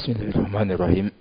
Bismillahirrahmanirrahim.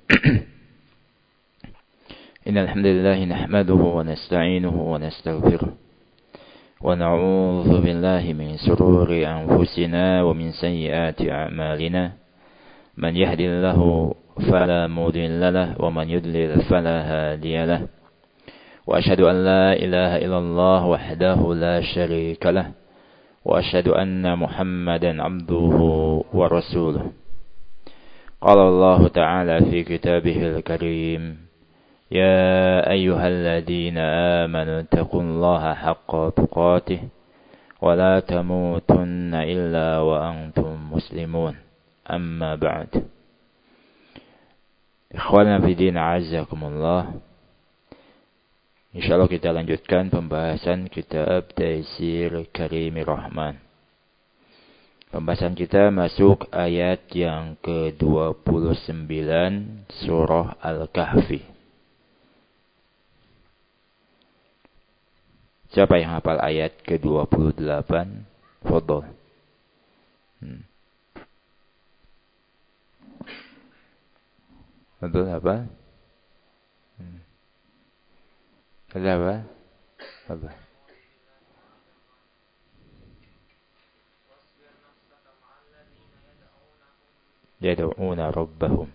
Innal hamdalillah nahmaduhu wa nasta'inuhu wa nastaghfiruh wa na'udzu billahi min shururi anfusina wa min sayyiati a'malina. Man yahdihillahu fala mudilla lahu wa man yudlil fala hadiya lahu. Wa asyhadu an la ilaha illallah wahdahu la syarika lahu wa asyhadu anna Muhammadan 'abduhu wa rasuluh. قال الله تعالى في كتابه الكريم يا أيها الذين آمنوا اتقوا الله حق تقاته ولا تموتن إلا وأنتم مسلمون أما بعد. Ikhwana fi din a'azzakumullah. Insyaallah kita lanjutkan pembahasan kitab Taisir Karimir Rahman. Pembahasan kita masuk ayat yang ke-29 surah Al-Kahfi. Siapa yang hafal ayat ke-28? Fadhol. Betul apa? Ada apa? Apa? يدعون ربهم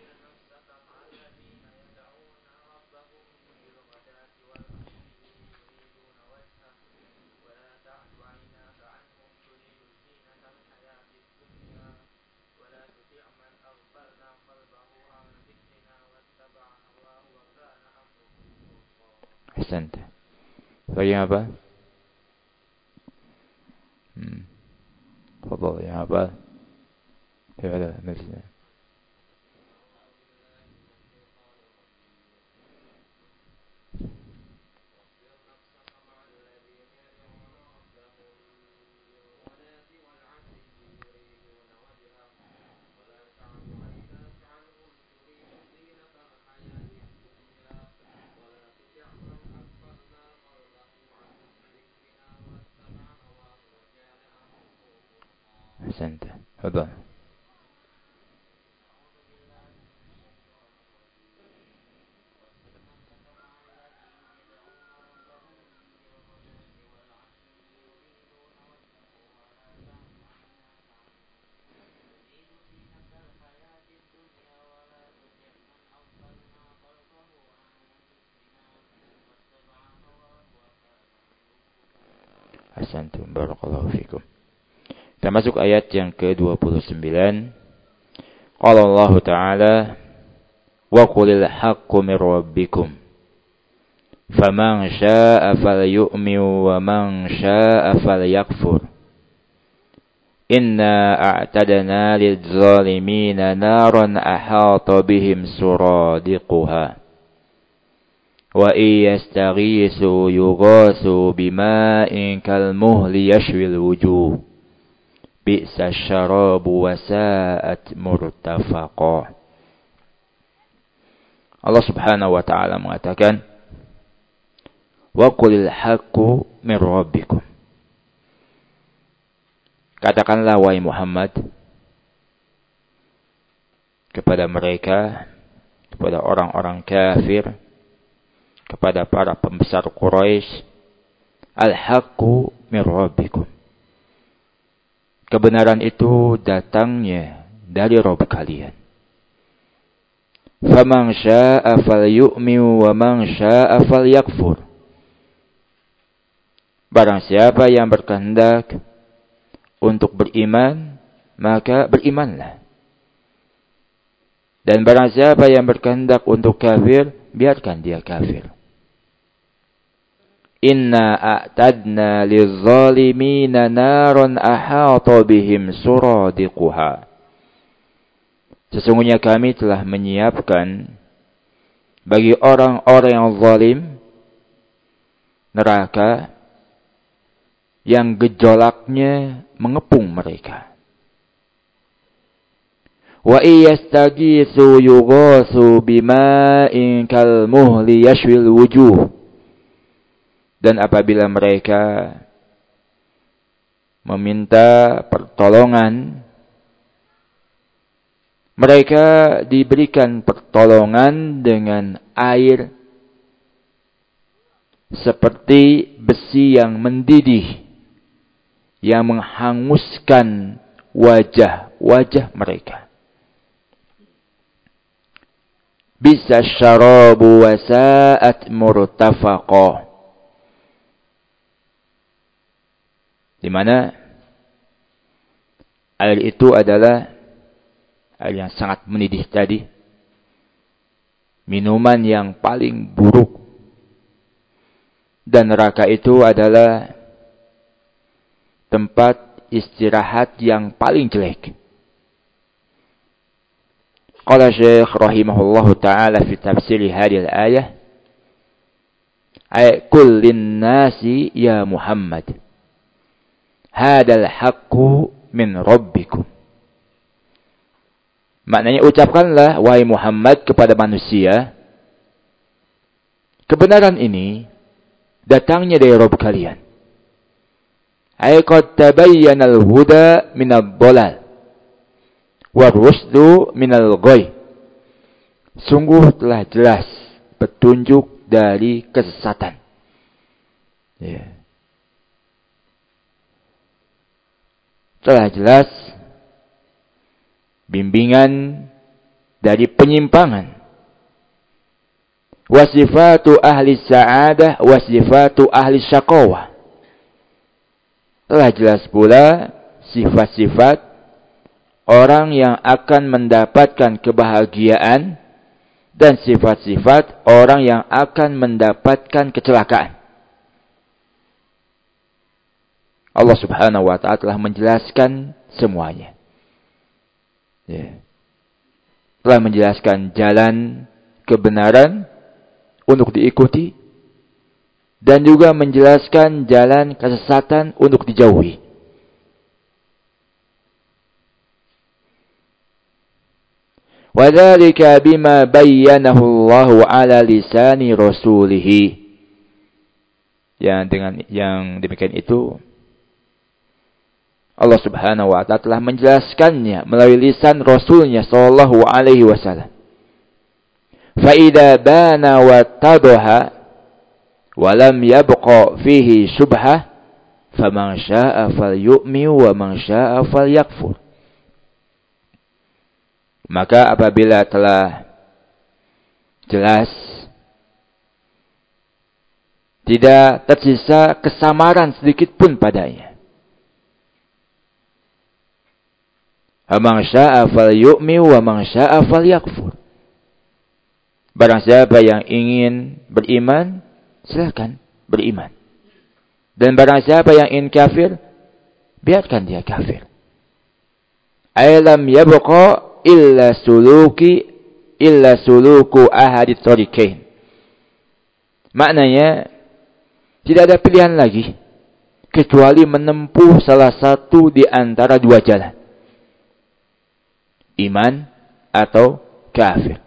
أحسنت. Bagaimana apa? Fadhol ya apa? هذا مثل أحسنت. تفضل. Ahsantum, barakallahu fikum. Kita masuk ayat yang ke-29. Qala Allah Ta'ala wa qulil haqqu mir rabbikum faman syaa'a falyu'min wa man syaa'a falyakfur inna a'tadna lidh-dhalimina naran ahata bihim suradiquha wa iyastaghisu yughasu bima'in kalmuhli yashwil wujuh bi'sa syarabu wa sa'at murtafaqa. Allah Subhanahu wa taala mengatakan wa qulil haqqu mir rabbikum. Katakanlah wahai Muhammad kepada mereka, kepada orang-orang kafir, kepada para pembesar Quraisy, al-haqqu mir rabbikum. Kebenaran itu datangnya dari Rabb kalian. Faman syaa'a falyu'min wa man syaa'a falyakfur. Barang siapa yang berkehendak untuk beriman, maka berimanlah. Dan barang siapa yang berkehendak untuk kafir, biarkan dia kafir. Inna a'tadna liz-zalimina naran ahata bihim suradiquha. Sesungguhnya kami telah menyiapkan bagi orang-orang yang zalim neraka yang gejolaknya mengepung mereka. Wa iyastaghisu yughasu bima'in kalmuhli yashwil wujuh. Dan apabila mereka meminta pertolongan Mereka diberikan pertolongan dengan air seperti besi yang mendidih, yang menghanguskan wajah-wajah mereka. Bisa syarabu wa sa'at murtafaqah. Di mana air itu adalah air yang sangat mendidih tadi. Minuman yang paling buruk. Dan neraka itu adalah tempat istirahat yang paling jelek. Qala Syekh rahimahullahu ta'ala fi tafsir hadhihi al-ayah, ay kullin nasi ya Muhammad, hadal haqqu min rabbikum. Maknanya, ucapkanlah wahai Muhammad kepada manusia, kebenaran ini datangnya dari Rabb kalian. Ay qad tabayyana al-huda min ad-dhalal wa rusdu min al-ghay. Sungguh telah jelas petunjuk dari kesesatan. Ya. Telah jelas bimbingan dari penyimpangan. Wasifatu ahli sa'adah, wasifatu ahli syaqawah. Telah jelas pula sifat-sifat orang yang akan mendapatkan kebahagiaan dan sifat-sifat orang yang akan mendapatkan kecelakaan. Allah Subhanahu wa ta'ala telah menjelaskan semuanya. Ya. Telah menjelaskan jalan kebenaran untuk diikuti dan juga menjelaskan jalan kesesatan untuk dijauhi. Wadzalika bima bayyanahu Allahu ala lisani rasulih. Yang demikian itu Allah Subhanahu wa ta'ala telah menjelaskannya melalui lisan Rasulnya sallallahu alaihi wasallam. Fa idza bana wa tadaha wa lam yabqa fihi syubhah faman syaa'a falyu'min wa man syaa'a falyakfur. Maka apabila telah jelas, tidak tersisa kesamaran sedikit pun padanya, man syaa'a falyu'min wa man syaa'a falyakfur. Barang siapa yang ingin beriman, silakan beriman. Dan barang siapa yang ingin kafir, biarkan dia kafir. Alam yabqa illa suluku ahadit tariqain. Maknanya, tidak ada pilihan lagi kecuali menempuh salah satu di antara dua jalan. Iman atau kafir.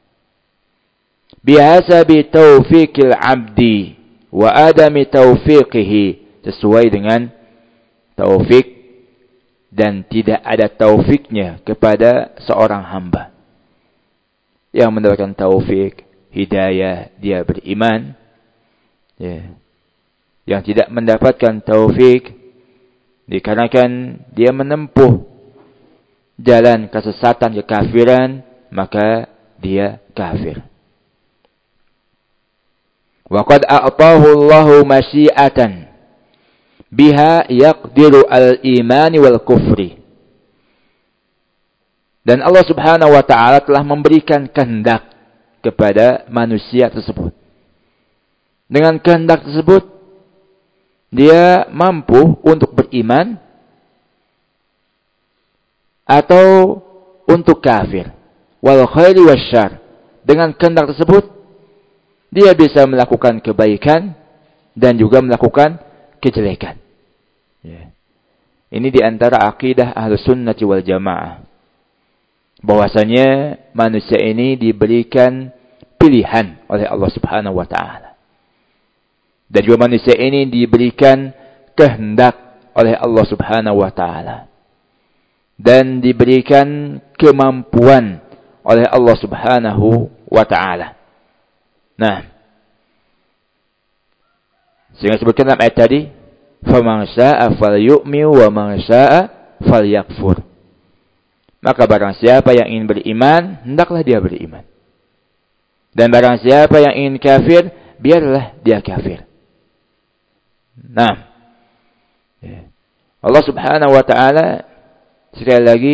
Bihasabi taufiqil abdi wa adami taufiqihi. Sesuai dengan taufik dan tidak ada taufiknya kepada seorang hamba. Yang mendapatkan taufik, hidayah, dia beriman. Ya. Yang tidak mendapatkan taufik, dikarenakan dia menempuh jalan kesesatan, kekafiran, maka dia kafir. Wa qad a'tahu Allahu masyiatan biha yaqdiru al-imani wal kufri. Dan Allah Subhanahu wa ta'ala telah memberikan kehendak kepada manusia tersebut. Dengan kehendak tersebut, dia mampu untuk beriman atau untuk kafir. Wal khairi wasyarr. Dengan kehendak tersebut, dia bisa melakukan kebaikan dan juga melakukan kejelekan. Ya. Ini di antara akidah Ahlus Sunnah wal Jamaah. Bahwasanya manusia ini diberikan pilihan oleh Allah Subhanahu wa ta'ala. Dan juga manusia ini diberikan kehendak oleh Allah Subhanahu wa ta'ala. dan diberikan kemampuan oleh Allah Subhanahu wa ta'ala. Nah, sehingga disebutkan dalam ayat tadi, faman syaa'a falyu'min wa man syaa'a falyakfur. Maka barang siapa yang ingin beriman, hendaklah dia beriman. Dan barang siapa yang ingin kafir, biarlah dia kafir. Nah, Allah Subhanahu wa ta'ala sekali lagi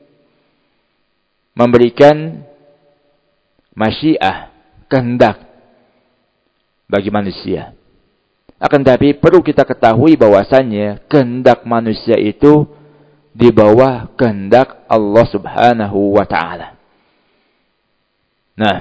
memberikan masyiah, kehendak bagi manusia. Akan tetapi perlu kita ketahui bahwasannya kehendak manusia itu di bawah kehendak Allah Subhanahu wa ta'ala. Nah,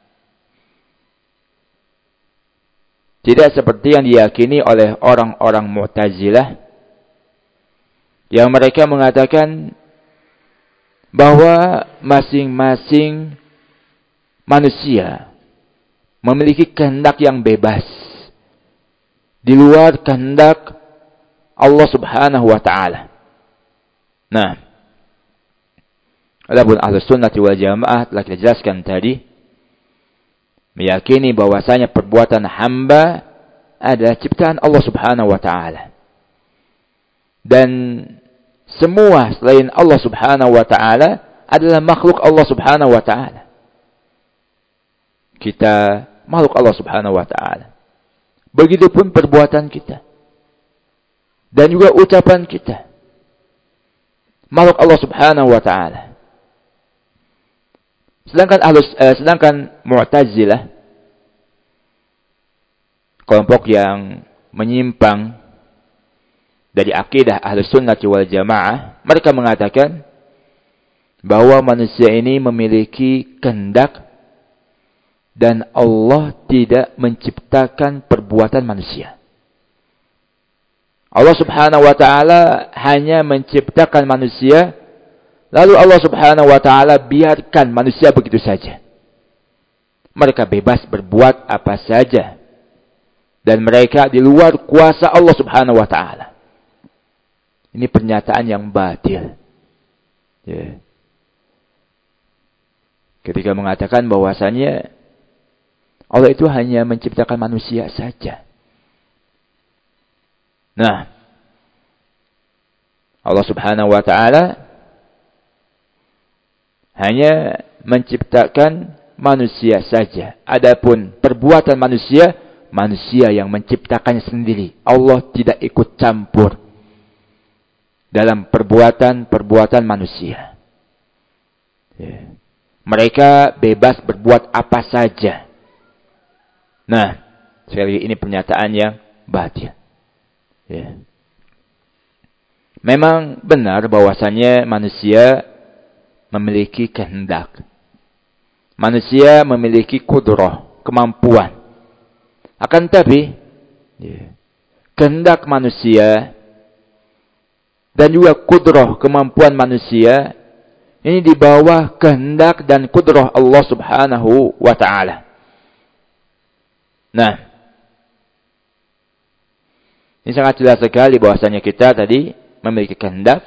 tidak seperti yang diyakini oleh orang-orang Mu'tazilah yang mereka mengatakan bahwa masing-masing manusia memiliki kehendak yang bebas di luar kehendak Allah Subhanahu wa ta'ala. Nah, adapun Ahlus Sunnah wal Jamaah telah kita jelaskan tadi, meyakini bahwasanya perbuatan hamba adalah ciptaan Allah Subhanahu wa ta'ala. Dan semua selain Allah Subhanahu wa ta'ala adalah makhluk Allah Subhanahu wa ta'ala. Kita makhluk Allah Subhanahu wa ta'ala. Begitupun perbuatan kita. Dan juga ucapan kita. Makhluk Allah Subhanahu wa ta'ala. Sedangkan Mu'tazilah, kelompok yang menyimpang dari akidah Ahlus Sunnah wal Jamaah, mereka mengatakan bahwa manusia ini memiliki kehendak dan Allah tidak menciptakan perbuatan manusia. Allah Subhanahu wa ta'ala hanya menciptakan manusia, lalu Allah Subhanahu wa ta'ala biarkan manusia begitu saja. Mereka bebas berbuat apa saja. Dan mereka di luar kuasa Allah Subhanahu wa ta'ala. Ini pernyataan yang batil. Ya. Ketika mengatakan bahwasannya Allah itu hanya menciptakan manusia saja. Nah, Allah Subhanahu wa ta'ala hanya menciptakan manusia saja. Adapun perbuatan manusia, manusia yang menciptakannya sendiri. Allah tidak ikut campur dalam perbuatan manusia. Ya. Mereka bebas berbuat apa saja. Nah, sekali lagi ini pernyataan yang batil. Ya. Memang benar bahwasannya manusia memiliki kehendak. Manusia memiliki kudrah, kemampuan. Akan tetapi, ya, kehendak manusia dan juga kudrah, kemampuan manusia ini di bawah kehendak dan kudrah Allah Subhanahu wa ta'ala. Nah, ini sangat jelas sekali bahwasanya kita tadi memiliki kehendak.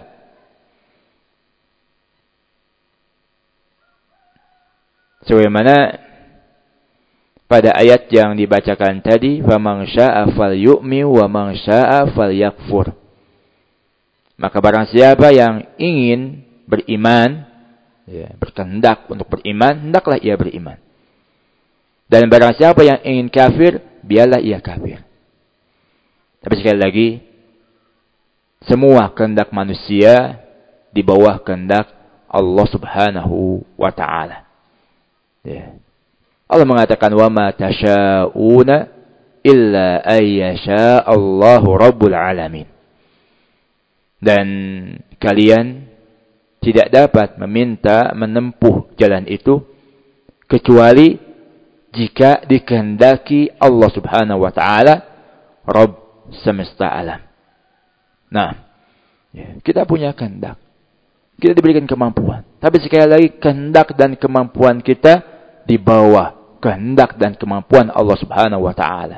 Sebagaimana pada ayat yang dibacakan tadi, "Faman syaa'a falyu'min wa man syaa'a falyakfur." Maka barang siapa yang ingin beriman, ya, berkehendak untuk beriman, hendaklah ia beriman. Dan barang siapa yang ingin kafir, biarlah ia kafir. Tapi sekali lagi, semua kehendak manusia di bawah kehendak Allah Subhanahu wa ta'ala. Ya. Allah mengatakan, "Wa ma tasha'una illa ayyasha Allahu rabbul alamin." Dan kalian tidak dapat menempuh jalan itu kecuali jika dikehendaki Allah Subhanahu wa ta'ala, Rabb semesta alam. Nah, ya, kita punya kehendak. Kita diberikan kemampuan. Tapi sekali lagi, kehendak dan kemampuan kita di bawah kehendak dan kemampuan Allah Subhanahu wa ta'ala.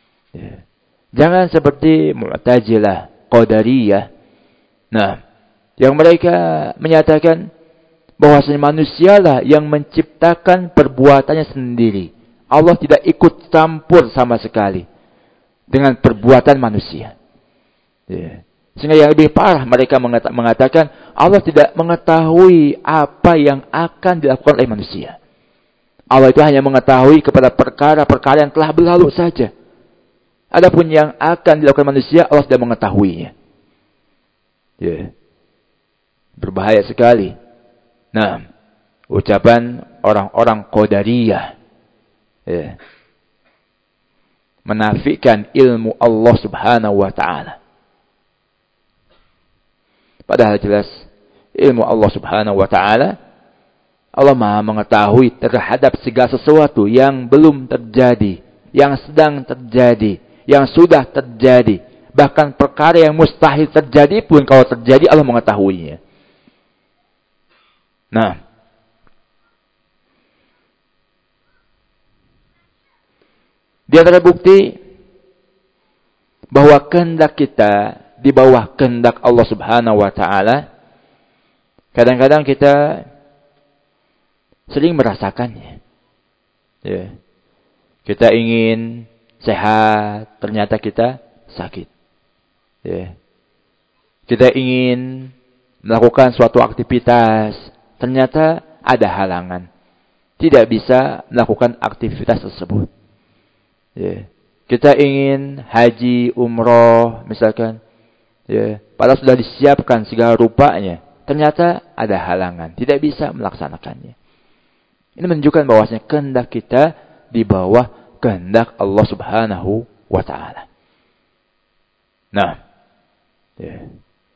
Ya. Jangan seperti Mu'tazilah, Qadariyah. Nah, Yang mereka menyatakan bahwasanya manusialah yang menciptakan perbuatannya sendiri. Allah tidak ikut campur sama sekali dengan perbuatan manusia. Ya. Sehingga yang lebih parah mereka mengatakan Allah tidak mengetahui apa yang akan dilakukan oleh manusia. Allah itu hanya mengetahui kepada perkara-perkara yang telah berlalu saja. Adapun yang akan dilakukan manusia, Allah tidak mengetahuinya. Ya. Berbahaya sekali. Nah, ucapan orang-orang Qadariyah. Ya. Menafikan ilmu Allah subhanahu wa ta'ala. Padahal jelas, ilmu Allah subhanahu wa ta'ala, Allah maha mengetahui terhadap segala sesuatu yang belum terjadi, yang sedang terjadi, yang sudah terjadi. Bahkan perkara yang mustahil terjadi pun kalau terjadi Allah mengetahuinya. Nah, di antara bukti bahwa kehendak kita di bawah kehendak Allah subhanahu wa ta'ala, kadang-kadang kita sering merasakannya. Ya. Kita ingin sehat, ternyata kita sakit. Ya. Kita ingin melakukan suatu aktivitas, ternyata ada halangan. Tidak bisa melakukan aktivitas tersebut. Ya. Kita ingin haji, umroh, misalkan. Ya. Padahal sudah disiapkan segala rupanya. Ternyata ada halangan. Tidak bisa melaksanakannya. Ini menunjukkan bahwasanya kehendak kita di bawah kehendak Allah subhanahu wa ta'ala. Nah. Ya.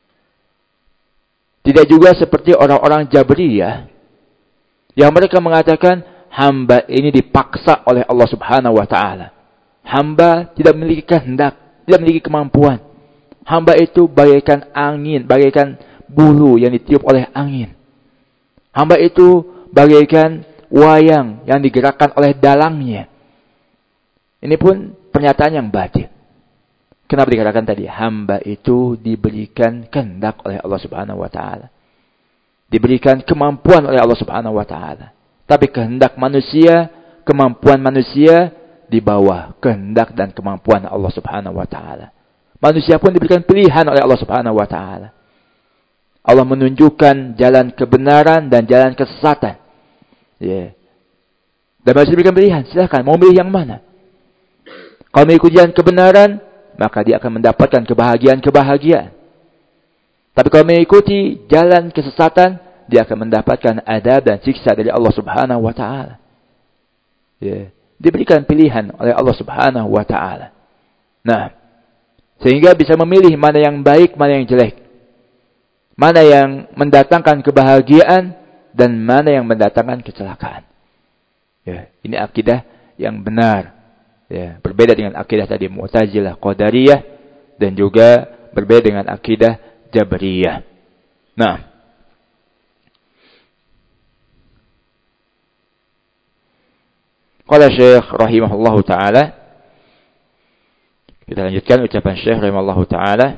Tidak juga seperti orang-orang Jabriyah yang mereka mengatakan hamba ini dipaksa oleh Allah subhanahu wa ta'ala. Hamba tidak memiliki kehendak, tidak memiliki kemampuan. Hamba itu bagaikan angin, bagaikan bulu yang ditiup oleh angin. Hamba itu bagaikan wayang yang digerakkan oleh dalangnya. Ini pun pernyataan yang batil. Kenapa dikatakan tadi? Hamba itu diberikan kehendak oleh Allah subhanahu wa ta'ala. Diberikan kemampuan oleh Allah subhanahu wa ta'ala. Tapi kehendak manusia, kemampuan manusia di bawah kehendak dan kemampuan Allah subhanahu wa ta'ala. Manusia pun diberikan pilihan oleh Allah subhanahu wa ta'ala. Allah menunjukkan jalan kebenaran dan jalan kesesatan. Yeah. Dan manusia diberikan pilihan. Silahkan, mau pilih yang mana? Kalau mengikuti jalan kebenaran, maka dia akan mendapatkan kebahagiaan. Tapi kalau mengikuti jalan kesesatan, dia akan mendapatkan adab dan siksa dari Allah subhanahu wa ta'ala. Yeah. Diberikan pilihan oleh Allah subhanahu wa ta'ala. Nah, sehingga bisa memilih mana yang baik, mana yang jelek. Mana yang mendatangkan kebahagiaan, dan mana yang mendatangkan kecelakaan. Ya, ini akidah yang benar. Ya, berbeda dengan akidah tadi Mu'tazilah, Qadariyah, dan juga berbeda dengan akidah Jabriyah. Nah, qala Syekh rahimahullahu taala, kita lanjutkan ucapan Syekh rahimahullahu taala,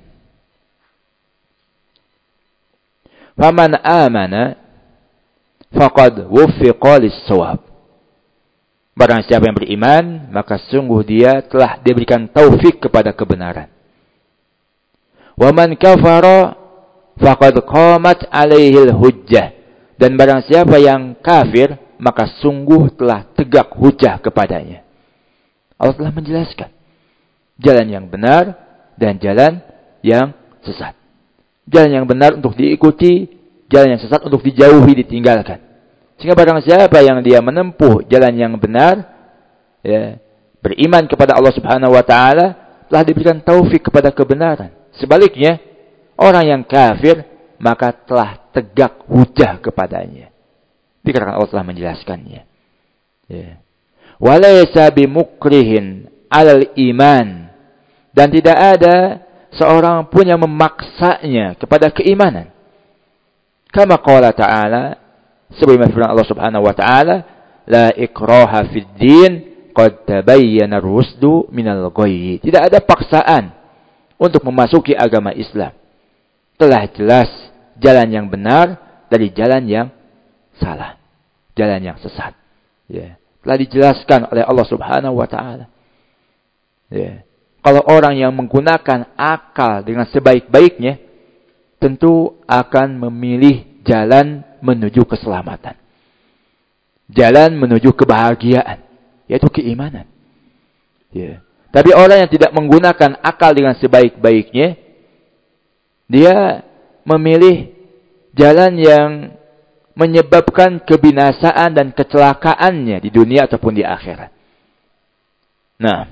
faman amana faqad wuffiqa lis-shawab. Barang siapa yang beriman, maka sungguh dia telah diberikan taufik kepada kebenaran. Wa man kafara faqad qamat alaihil hujjah. Dan barang siapa yang kafir, maka sungguh telah tegak hujah kepadanya. Allah telah menjelaskan jalan yang benar dan jalan yang sesat. Jalan yang benar untuk diikuti, jalan yang sesat untuk dijauhi, ditinggalkan. Sehingga barang siapa yang dia menempuh jalan yang benar, ya, beriman kepada Allah subhanahu wa ta'ala, telah diberikan taufik kepada kebenaran. Sebaliknya, orang yang kafir, maka telah tegak hujah kepadanya. Dikarenakan Allah telah menjelaskannya. Ya. Walaysa bimukrihin alal iman. Dan tidak ada seorang pun yang memaksanya kepada keimanan. Kama qala ta'ala, sebagaimana firman Allah subhanahu wa ta'ala, la ikraha fid din, qad tabayyana ar-rusdu minal ghayy. Tidak ada paksaan untuk memasuki agama Islam. Telah jelas jalan yang benar dari jalan yang salah, jalan yang sesat. Ya, telah dijelaskan oleh Allah Subhanahu wa taala. Ya. Kalau orang yang menggunakan akal dengan sebaik-baiknya, tentu akan memilih jalan menuju keselamatan. Jalan menuju kebahagiaan, yaitu keimanan. Ya. Tapi orang yang tidak menggunakan akal dengan sebaik-baiknya, dia memilih jalan yang menyebabkan kebinasaan dan kecelakaannya di dunia ataupun di akhirat. Nah,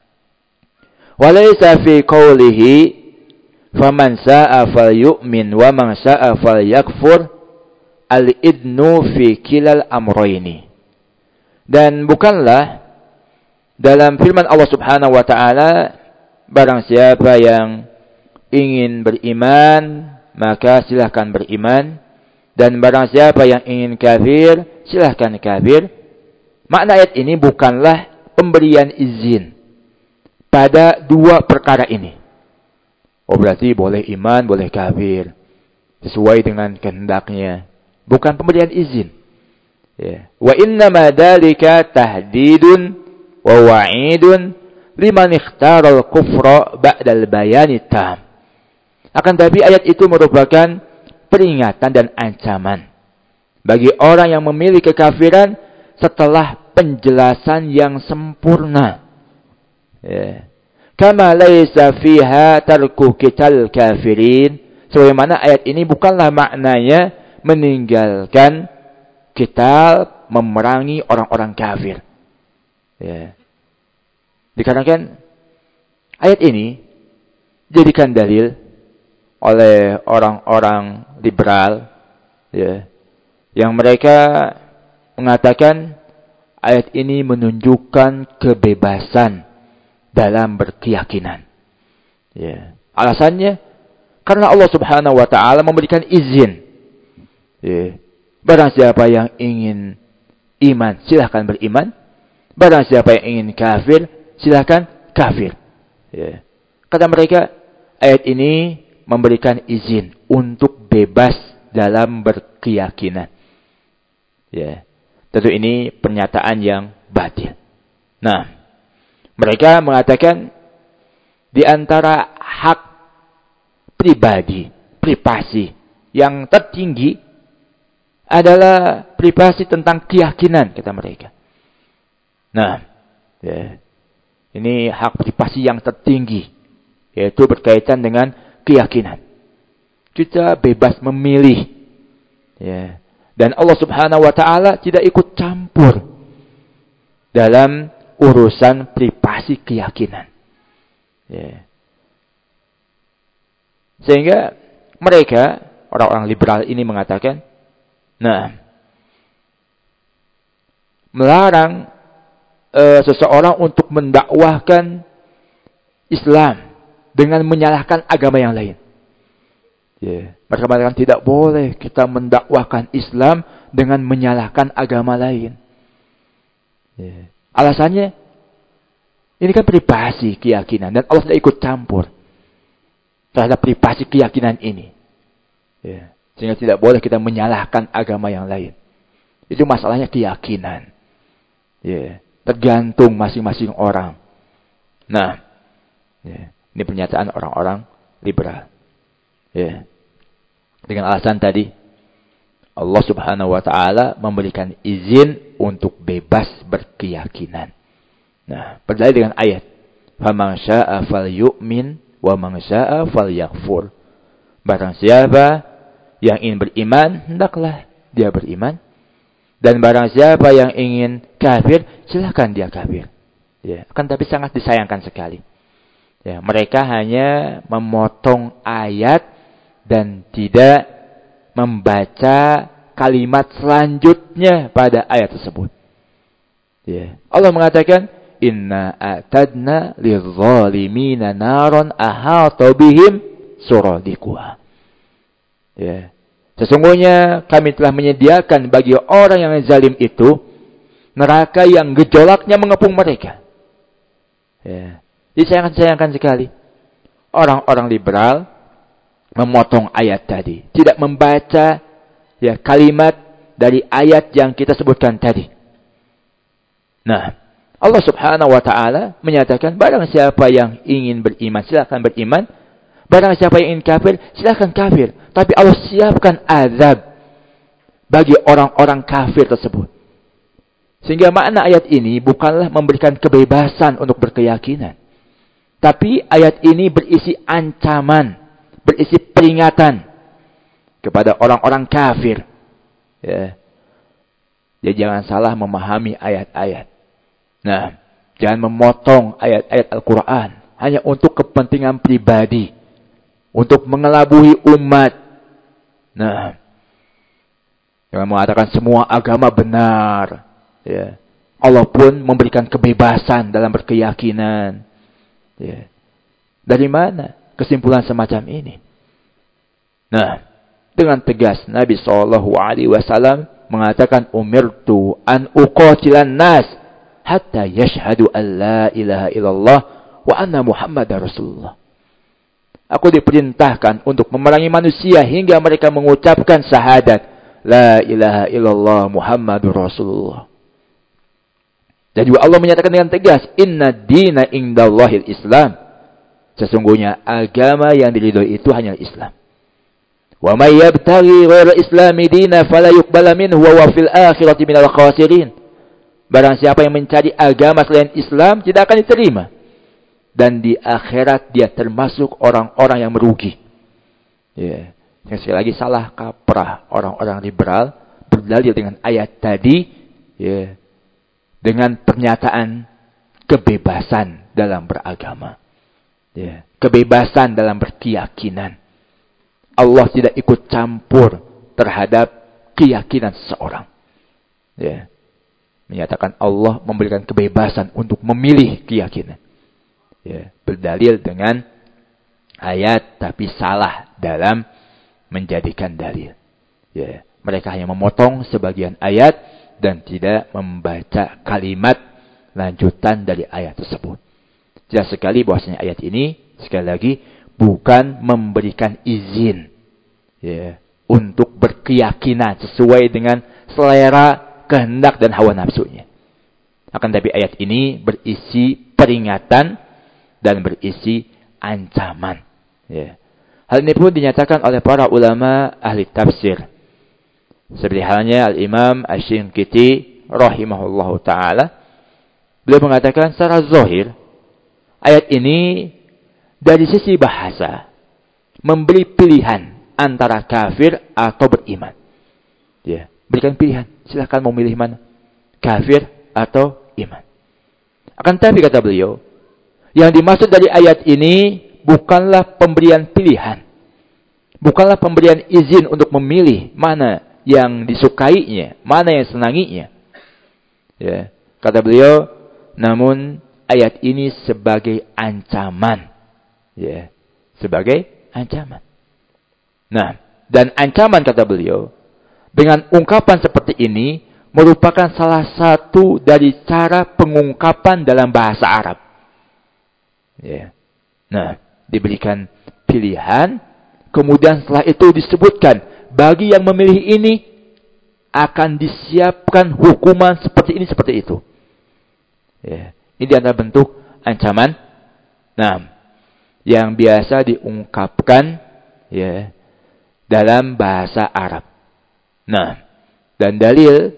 walaysa fi qawlihi faman sa'a falyu'min wa man sa'a falyakfur al-idnu fi kilal amrayni. Dan bukanlah dalam firman Allah Subhanahu wa taala, barang siapa yang ingin beriman maka silahkan beriman, dan barang siapa yang ingin kafir silahkan kafir. Makna ayat ini bukanlah pemberian izin pada dua perkara ini. Oh, berarti boleh iman, boleh kafir sesuai dengan kehendaknya. Bukan pemberian izin. Ya. Wa innama dzalika tahdidun wa wa'idun liman ikhtara al-kufra ba'da al-bayani tam. Akan tapi ayat itu merupakan peringatan dan ancaman bagi orang yang memilih kekafiran setelah penjelasan yang sempurna. Ya. Kama laisa fiha tarku qital kafirin. Sebagaimana ayat ini bukanlah maknanya meninggalkan qital, memerangi orang-orang kafir. Ya. Dikarenakan ayat ini jadikan dalil oleh orang-orang liberal, ya, yang mereka mengatakan ayat ini menunjukkan kebebasan dalam berkeyakinan. Ya. Alasannya karena Allah Subhanahu wa taala memberikan izin. Ya. Barang siapa yang ingin iman, silahkan beriman. Barang siapa yang ingin kafir, silahkan kafir. Ya. Kata mereka, ayat ini memberikan izin untuk bebas dalam berkeyakinan. Ya. Tentu ini pernyataan yang batil. Nah, mereka mengatakan di antara hak pribadi, privasi yang tertinggi adalah privasi tentang keyakinan, kata mereka. Nah, ya, ini hak privasi yang tertinggi, yaitu berkaitan dengan keyakinan. Kita bebas memilih. Ya. Dan Allah Subhanahu wa taala tidak ikut campur dalam urusan privasi keyakinan. Ya. Sehingga mereka, orang-orang liberal ini mengatakan, nah, melarang seseorang untuk mendakwahkan Islam dengan menyalahkan agama yang lain. Yeah. Mereka mengatakan tidak boleh kita mendakwahkan Islam dengan menyalahkan agama lain. Yeah. Alasannya, ini kan privasi keyakinan dan Allah tidak ikut campur terhadap privasi keyakinan ini. Yeah. Sehingga tidak boleh kita menyalahkan agama yang lain. Itu masalahnya keyakinan. Yeah. Tergantung masing-masing orang. Nah, yeah. Ini pernyataan orang-orang liberal. Ya. Dengan alasan tadi, Allah Subhanahu wa taala memberikan izin untuk bebas berkeyakinan. Nah, berdalil dengan ayat, "Faman syaa'a falyu'min wa man syaa'a falyakfur." Barang siapa yang ingin beriman, hendaklah dia beriman. Dan barang siapa yang ingin kafir, silakan dia kafir. Ya, akan tapi sangat disayangkan sekali. Ya, mereka hanya memotong ayat dan tidak membaca kalimat selanjutnya pada ayat tersebut. Ya. Allah mengatakan, "Inna a'tadna lidh-dhalimina naron ahata bihim suradiquha." Ya. Sesungguhnya kami telah menyediakan bagi orang yang zalim itu neraka yang gejolaknya mengepung mereka. Ya. Disayangkan sekali. Orang-orang liberal memotong ayat tadi, tidak membaca ya kalimat dari ayat yang kita sebutkan tadi. Nah, Allah Subhanahu wa taala menyatakan barang siapa yang ingin beriman silakan beriman, barang siapa yang ingin kafir silakan kafir. Tapi Allah siapkan azab bagi orang-orang kafir tersebut. Sehingga makna ayat ini bukanlah memberikan kebebasan untuk berkeyakinan. Tapi ayat ini berisi ancaman, berisi peringatan kepada orang-orang kafir. Ya. Jadi jangan salah memahami ayat-ayat. Nah, jangan memotong ayat-ayat Al-Quran hanya untuk kepentingan pribadi, untuk mengelabui umat. Nah, jangan mengatakan semua agama benar. Ya. Allah pun memberikan kebebasan dalam berkeyakinan. Ya. Dari mana kesimpulan semacam ini? Nah, dengan tegas Nabi SAW mengatakan umirtu an uqatilan nas hatta yashhadu an la ilaha illallah wa anna Muhammadar Rasulullah. Aku diperintahkan untuk memerangi manusia hingga mereka mengucapkan syahadat la ilaha illallah Muhammadur Rasulullah. Dan juga Allah menyatakan dengan tegas, inna dina indallahil Islam. Sesungguhnya agama yang diridhoi itu hanya Islam. Wa may yabtaghi ghaira islami dina fala yuqbala minhu wa huwa fil akhirati minal khasirin. Barang siapa yang mencari agama selain Islam tidak akan diterima. Dan di akhirat dia termasuk orang-orang yang merugi. Ya. Yang sekali lagi salah kaprah orang-orang liberal berdalil dengan ayat tadi. Ya. Dengan pernyataan kebebasan dalam beragama. Ya. Kebebasan dalam berkeyakinan. Allah tidak ikut campur terhadap keyakinan seseorang. Ya. Menyatakan Allah memberikan kebebasan untuk memilih keyakinan. Ya, berdalil dengan ayat tapi salah dalam menjadikan dalil. Ya, mereka hanya memotong sebagian ayat dan tidak membaca kalimat lanjutan dari ayat tersebut. Jelas sekali bahwasanya ayat ini sekali lagi bukan memberikan izin ya, untuk berkeyakinan sesuai dengan selera kehendak dan hawa nafsunya. Akan tapi ayat ini berisi peringatan dan berisi ancaman. Ya. Hal ini pun dinyatakan oleh para ulama ahli tafsir. Seperti halnya Al-Imam Asy-Shinqiti rahimahullahu ta'ala. Beliau mengatakan secara zahir, ayat ini dari sisi bahasa memberi pilihan antara kafir atau beriman. Ya. Berikan pilihan. Silahkan mau milih mana. Kafir atau iman. Akan tapi kata beliau. Yang dimaksud dari ayat ini. Bukanlah pemberian pilihan. Bukanlah pemberian izin untuk memilih. Mana yang disukainya. Mana yang senanginya. Ya. Kata beliau. Namun ayat ini sebagai ancaman. Ya. Sebagai ancaman. Nah. Dan ancaman kata beliau. Dengan ungkapan seperti ini merupakan salah satu dari cara pengungkapan dalam bahasa Arab. Ya. Nah, diberikan pilihan, kemudian setelah itu disebutkan bagi yang memilih ini akan disiapkan hukuman seperti ini seperti itu. Ya. Ini adalah bentuk ancaman. Nah, yang biasa diungkapkan ya dalam bahasa Arab. Nah, dan dalil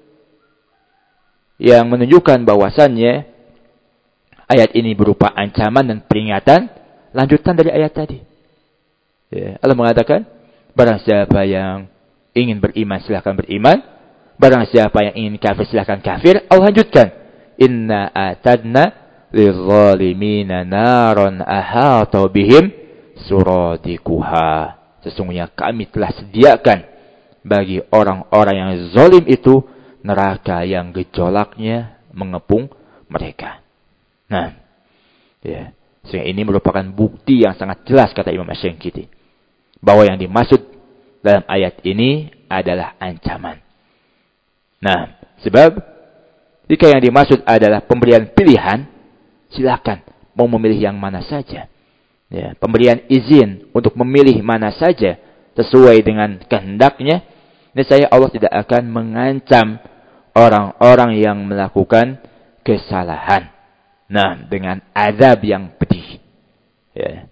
yang menunjukkan bahwasannya ayat ini berupa ancaman dan peringatan lanjutan dari ayat tadi. Ya, Allah mengatakan, barang siapa yang ingin beriman silahkan beriman, barang siapa yang ingin kafir silahkan kafir. Allah lanjutkan, inna atadna lizzalimina naron ahata bihim suradikuha. Sesungguhnya kami telah sediakan bagi orang-orang yang zalim itu neraka yang gejolaknya mengepung mereka. Nah, ya, sehingga ini merupakan bukti yang sangat jelas kata Imam Asy-Shinqiti bahwa yang dimaksud dalam ayat ini adalah ancaman. Nah, sebab jika yang dimaksud adalah pemberian pilihan, silakan mau memilih yang mana saja. Ya, pemberian izin untuk memilih mana saja sesuai dengan kehendaknya, niscaya Allah tidak akan mengancam orang-orang yang melakukan kesalahan. Nah, dengan azab yang pedih. Ya.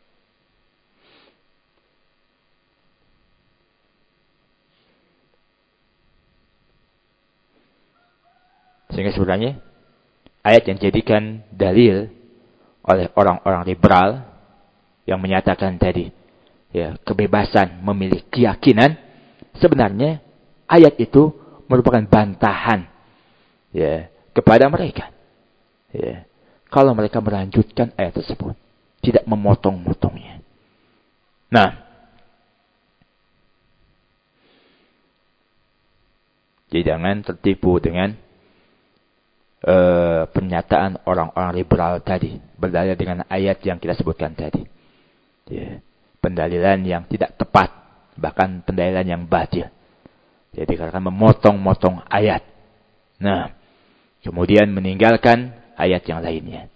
Sehingga sebenarnya ayat yang dijadikan dalil oleh orang-orang liberal yang menyatakan tadi, ya, kebebasan memilih keyakinan, sebenarnya ayat itu merupakan bantahan, ya, kepada mereka. Ya, kalau mereka melanjutkan ayat tersebut, tidak memotong-motongnya. Nah, jadi jangan tertipu dengan pernyataan orang-orang liberal tadi, berdalil dengan ayat yang kita sebutkan tadi. Ya, pendalilan yang tidak tepat, bahkan pendalilan yang batil. Jadi karena memotong-motong ayat. Nah, kemudian meninggalkan ayat yang lainnya.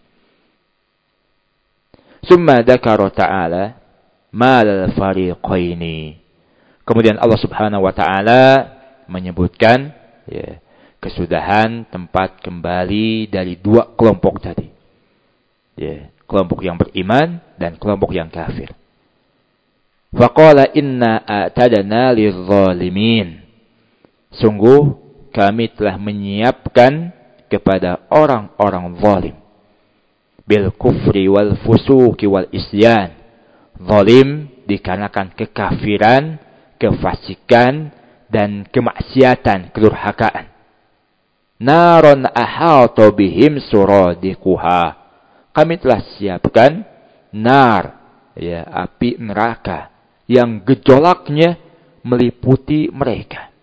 Summa dzakara ta'ala mal fariqaini. Kemudian Allah Subhanahu wa taala menyebutkan, ya, kesudahan tempat kembali dari dua kelompok tadi. Ya, kelompok yang beriman dan kelompok yang kafir. Faqala inna a'tadna lizzalimin. Sungguh kami telah menyiapkan kepada orang-orang zalim bil kufri wal fusuki wal isyan. Zalim dikarenakan kekafiran, kefasikan dan kemaksiatan, kedurhakaan. Naron ahata bihim suradiquha. Kami telah siapkan nar, ya, api neraka yang gejolaknya meliputi mereka.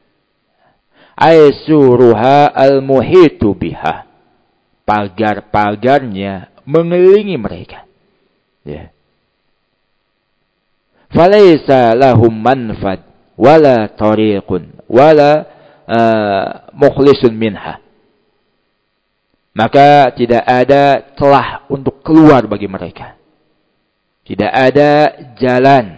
Aisuruha al-muhitu biha. Pagar-pagarnya mengelilingi mereka. Ya. Falaysa lahum manfad wala tariqun wala mukhlisun minha. Maka tidak ada celah untuk keluar bagi mereka. Tidak ada jalan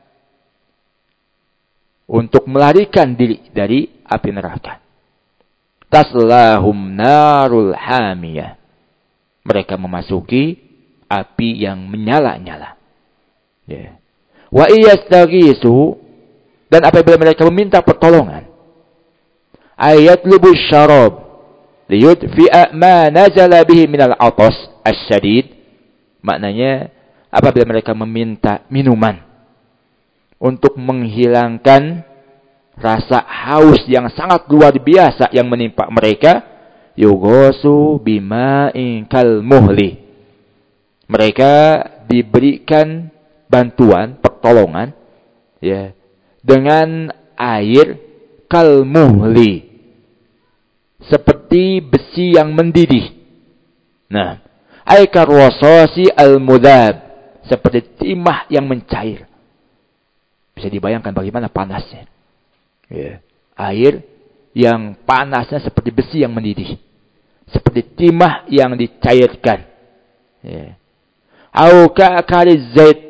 untuk melarikan diri dari api neraka. Taslahum narul hamiyah. Mereka memasuki api yang menyala-nyala. Ya. Wa iyastaghisu, dan apabila mereka meminta pertolongan, ayat lubus syarab liyudfi'a ma nazala bihi minal atas asyadid. Maknanya, apabila mereka meminta minuman untuk menghilangkan rasa haus yang sangat luar biasa yang menimpa mereka, yughasu bima'in kal muhli. Mereka diberikan bantuan, pertolongan, ya, dengan air kal muhli, seperti besi yang mendidih. Nah, aikar wasasi al-mudhab, seperti timah yang mencair. Bisa dibayangkan bagaimana panasnya. Ya. Air yang panasnya seperti besi yang mendidih. Seperti timah yang dicairkan. Ya. Au ka'akariz zait,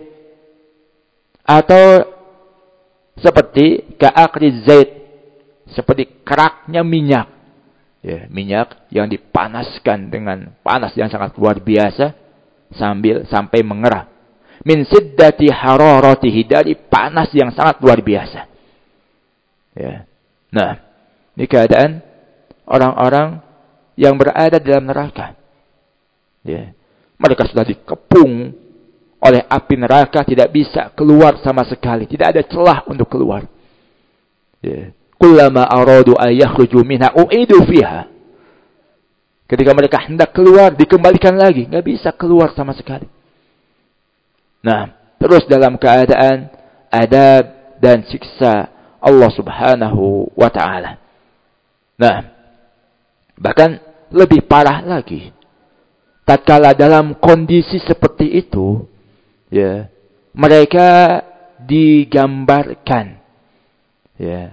atau seperti ka'akariz zait, seperti keraknya minyak. Ya, minyak yang dipanaskan dengan panas yang sangat luar biasa sampai mengerah. Min siddati hararatihi, dari panas yang sangat luar biasa. Ya. Nah, ini keadaan orang-orang yang berada dalam neraka. Ya. Mereka sudah dikepung oleh api neraka, tidak bisa keluar sama sekali, tidak ada celah untuk keluar. Ya. Kullama aradu ayakhruju minha u'idu fiha. Ketika mereka hendak keluar, dikembalikan lagi, enggak bisa keluar sama sekali. Nah, terus dalam keadaan adab dan siksa Allah Subhanahu wa taala. Nah, bahkan lebih parah lagi. Tatkala dalam kondisi seperti itu, ya, mereka digambarkan, ya,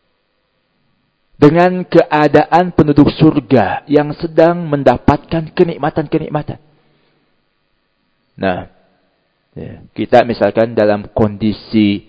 dengan keadaan penduduk surga yang sedang mendapatkan kenikmatan-kenikmatan. Nah, Ya, kita misalkan dalam kondisi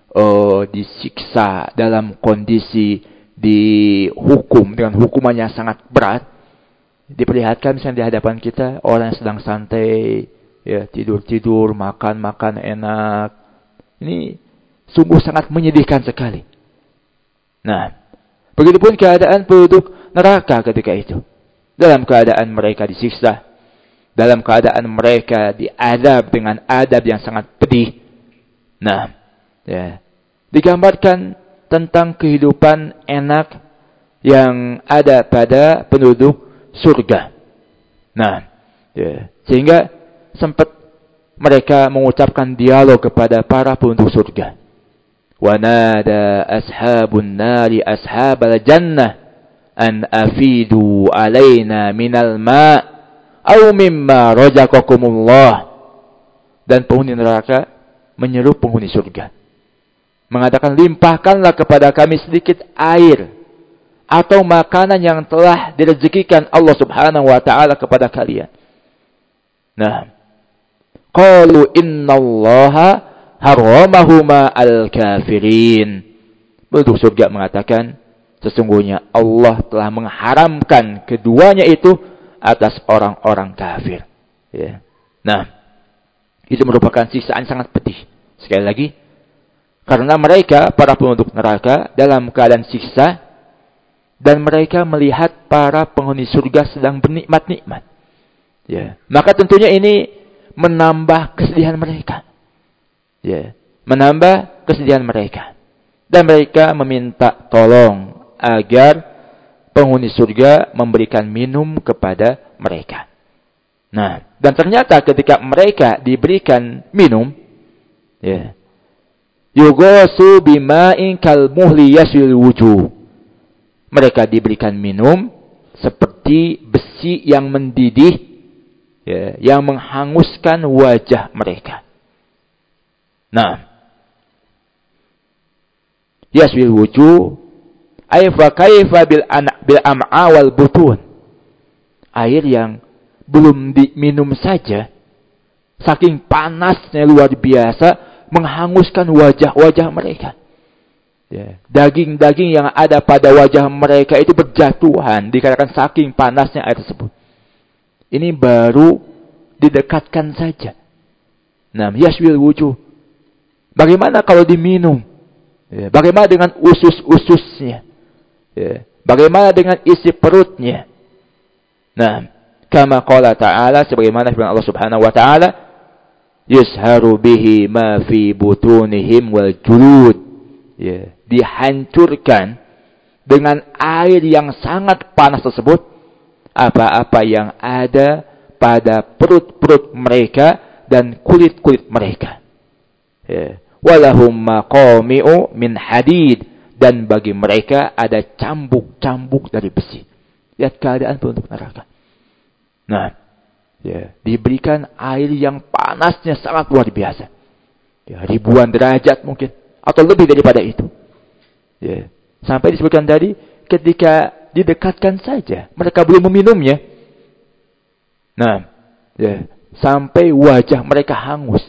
disiksa, dalam kondisi dihukum dengan hukuman yang sangat berat, diperlihatkan misalnya di hadapan kita orang yang sedang santai, ya tidur-tidur, makan enak. Ini sungguh sangat menyedihkan sekali. Nah, begitupun keadaan penduduk neraka ketika itu. Dalam keadaan mereka disiksa, dalam keadaan mereka diadab dengan adab yang sangat pedih. Nah, ya, digambarkan tentang kehidupan enak yang ada pada penduduk surga. Nah, ya, sehingga sempat mereka mengucapkan dialog kepada para penduduk surga. Wa nada ashabun nari ashabal jannah an afidu alaina minal ma' au mimma razaqakumullah. Dan penghuni neraka menyeru penghuni surga, mengatakan, limpahkanlah kepada kami sedikit air atau makanan yang telah direzekikan Allah Subhanahu wa taala kepada kalian. Nah, qalu innallaha haramahuma al-kafirin. Penduduk surga mengatakan, sesungguhnya Allah telah mengharamkan keduanya itu atas orang-orang kafir. Ya. Nah, itu merupakan siksaan sangat pedih. Sekali lagi, karena mereka, para penduduk neraka, dalam keadaan siksa, dan mereka melihat para penghuni surga sedang bernikmat-nikmat. Ya. Maka tentunya ini menambah kesedihan mereka. Ya. Menambah kesedihan mereka. Dan mereka meminta tolong agar penghuni surga memberikan minum kepada mereka. Nah, dan ternyata ketika mereka diberikan minum, ya, yugosu bima'in kal muhli yasil wujuh. Mereka diberikan minum seperti besi yang mendidih, ya, yang menghanguskan wajah mereka. Nah, yaswil wujuh ayfa kaifa bil am'a wal butun. Air yang belum diminum saja, saking panasnya luar biasa, menghanguskan wajah-wajah mereka. Ya, daging-daging yang ada pada wajah mereka itu berjatuhan, dikarenakan saking panasnya air tersebut. Ini baru didekatkan saja. Nah, yaswil wujuh. Bagaimana kalau diminum? Ya, bagaimana dengan usus-ususnya? Ya, bagaimana dengan isi perutnya? Nah, kama qala ta'ala, sebagaimana firman Allah Subhanahu wa ta'ala, yusharu bihi ma fi butunihim wal julud. Ya, dihancurkan dengan air yang sangat panas tersebut apa-apa yang ada pada perut-perut mereka dan kulit-kulit mereka. Ya. Walahum maqami'u min hadid, dan bagi mereka ada cambuk-cambuk dari besi. Lihat keadaan penduduk neraka. Nah, ya, diberikan air yang panasnya sangat luar biasa. Ya, ribuan derajat mungkin, atau lebih daripada itu. Ya, sampai disebutkan tadi, ketika didekatkan saja, mereka belum meminumnya. Nah, ya, sampai wajah mereka hangus.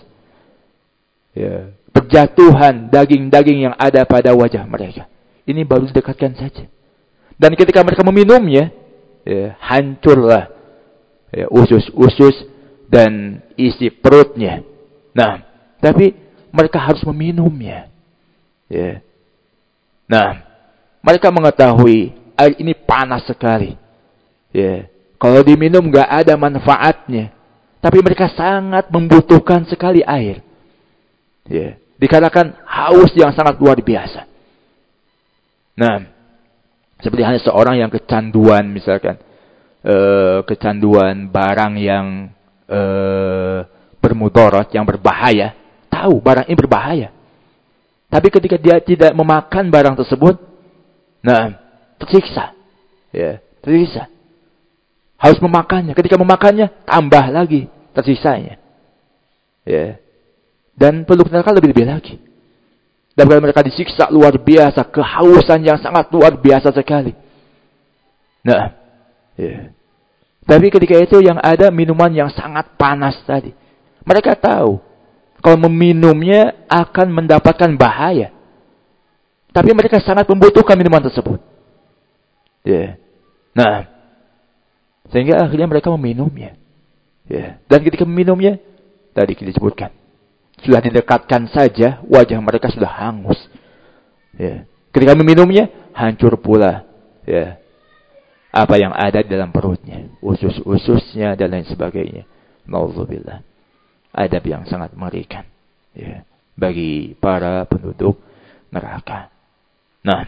Ya, berjatuhan daging-daging yang ada pada wajah mereka. Ini baru didekatkan saja. Dan ketika mereka meminumnya, ya, hancurlah, ya, usus-usus dan isi perutnya. Nah, tapi mereka harus meminumnya. Ya. Nah, mereka mengetahui air ini panas sekali. Ya. Kalau diminum gak ada manfaatnya. Tapi mereka sangat membutuhkan sekali air. Ya, dikarenakan haus yang sangat luar biasa. Nah, seperti hanya seorang yang kecanduan, misalkan kecanduan barang yang bermudarat, yang berbahaya, tahu barang ini berbahaya. Tapi ketika dia tidak memakan barang tersebut, nah, tersiksa. Ya, tersiksa. Harus memakannya. Ketika memakannya, tambah lagi tersiksanya. Ya. Dan penduduk neraka lebih-lebih lagi. Dan mereka disiksa luar biasa. Kehausan yang sangat luar biasa sekali. Nah. Ya. Tapi ketika itu yang ada minuman yang sangat panas tadi. Mereka tahu. Kalau meminumnya akan mendapatkan bahaya. Tapi mereka sangat membutuhkan minuman tersebut. Ya. Nah, sehingga akhirnya mereka meminumnya. Ya. Dan ketika meminumnya, tadi kita sebutkan, sudah didekatkan saja, wajah mereka sudah hangus. Ya. Ketika meminumnya, hancur pula. Ya. Apa yang ada di dalam perutnya, usus-ususnya dan lain sebagainya. Nauzubillah. Adab yang sangat mengerikan. Ya. Bagi para penduduk neraka. Nah,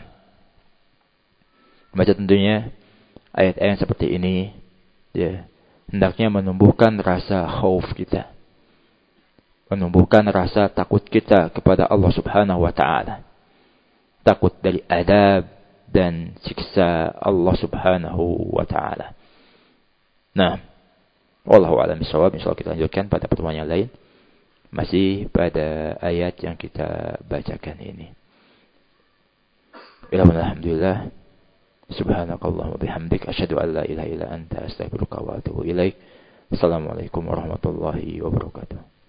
baca tentunya ayat-ayat seperti ini, ya, hendaknya menumbuhkan rasa khauf kita, menumbuhkan rasa takut kita kepada Allah Subhanahu wa taala. Takut dari adab dan siksa Allah Subhanahu wa taala. Nah, wallahu a'lam bishawab. Insyaallah kita lanjutkan pada pertemuan yang lain. Masih pada ayat yang kita bacakan ini. Alhamdulillah. Subhanakallahumma bihamdik asyhadu an la ilaha illa anta astaghfiruka wa atubu ilaik. Assalamualaikum warahmatullahi wabarakatuh.